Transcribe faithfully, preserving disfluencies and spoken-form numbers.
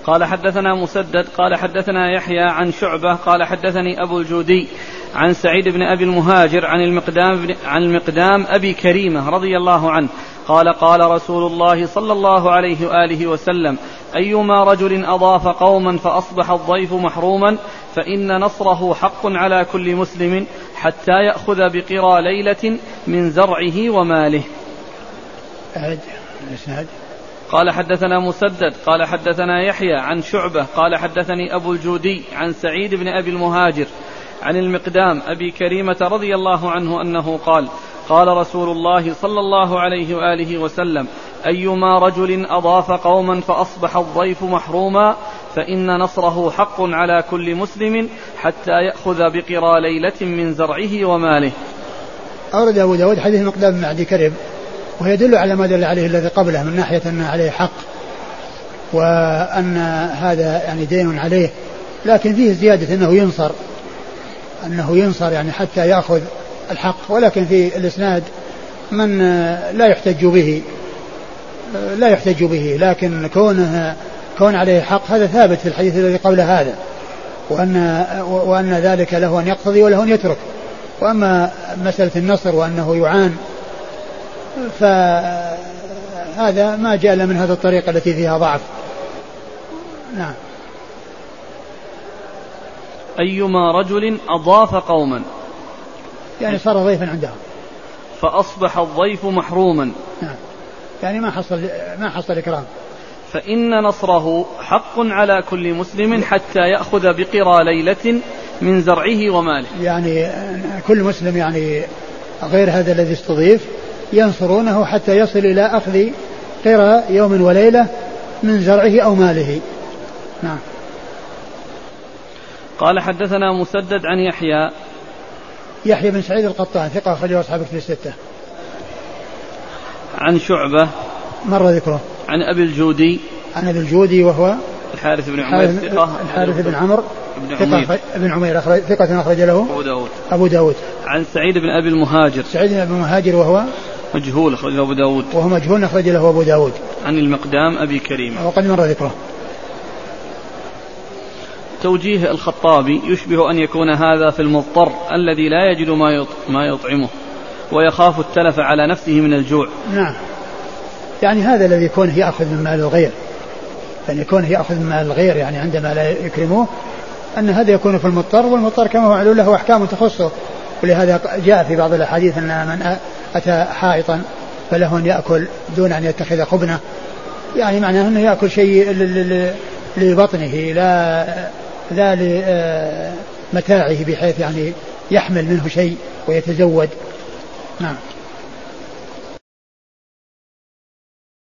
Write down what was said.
قال حدثنا مسدد قال حدثنا يحيى عن شعبة قال حدثني أبو الجودي عن سعيد بن أبي المهاجر عن المقدام, عن المقدام أبي كريمة رضي الله عنه قال قال رسول الله صلى الله عليه وآله وسلم أيما رجل أضاف قوما فأصبح الضيف محروما فإن نصره حق على كل مسلم حتى يأخذ بقرى ليلة من زرعه وماله. قال حدثنا مسدد قال حدثنا يحيى عن شعبة قال حدثني أبو الجودي عن سعيد بن أبي المهاجر عن المقدام أبي كريمة رضي الله عنه أنه قال قال رسول الله صلى الله عليه وآله وسلم أيما رجل أضاف قوما فأصبح الضيف محروما فإن نصره حق على كل مسلم حتى يأخذ بقرى ليلة من زرعه وماله. أورد أبو داود حديث المقدام بن أبي كريم ويدل على ما دل عليه الذي قبله من ناحية أن عليه حق وأن هذا يعني دين عليه، لكن فيه زيادة أنه ينصر أنه ينصر يعني حتى يأخذ الحق، ولكن في الإسناد من لا يحتج به لا يحتج به لكن كونه كون عليه حق هذا ثابت في الحديث الذي قبل هذا، وأن وأن ذلك له أن يقتضي وله أن يترك. وأما مسألة النصر وأنه يعان فهذا ما جاء من هذا الطريقة التي فيها ضعف. نعم. أيما رجل أضاف قوما يعني صار ضيفا عندهم فأصبح الضيف محروما نعم يعني ما حصل ما حصل إكرام فإن نصره حق على كل مسلم حتى يأخذ بقرى ليلة من زرعه وماله. يعني كل مسلم يعني غير هذا الذي استضيف ينصرونه حتى يصل إلى أخذ قرى يوم وليلة من زرعه أو ماله. نعم. قال حدثنا مسدد عن يحيى يحيى بن سعيد القطان ثقة أخرجه أصحاب الكتب الستة. عن شعبة مر ذكره. عن أبي الجودي عن أبي الجودي وهو الحارث بن عمير ثقة الحارث بن عمرو ثقة بن عمير ثقة أخرج له أبو داود. أبو داود. عن سعيد بن أبي المهاجر سعيد بن أبي المهاجر وهو مجهول أخرج له أبو داود وهو مجهول أخرج له أبو داود. عن المقدام أبي كريمة وقد مر ذكره. توجيه الخطابي يشبه أن يكون هذا في المضطر الذي لا يجد ما يطعمه ويخاف التلف على نفسه من الجوع. نعم يعني هذا الذي يكون يأخذ من مال الغير يعني يكون يأخذ من مال الغير يعني عندما لا يكرموه أن هذا يكون في المضطر، والمضطر كما هو معلوم له أحكام تخصه، ولهذا جاء في بعض الأحاديث أن من أتى حائطا فله أن يأكل دون أن يتخذ خبنة، يعني معناه أنه يأكل شيء لبطنه لا لا لمتاعه بحيث يعني يحمل منه شيء ويتزود. نعم.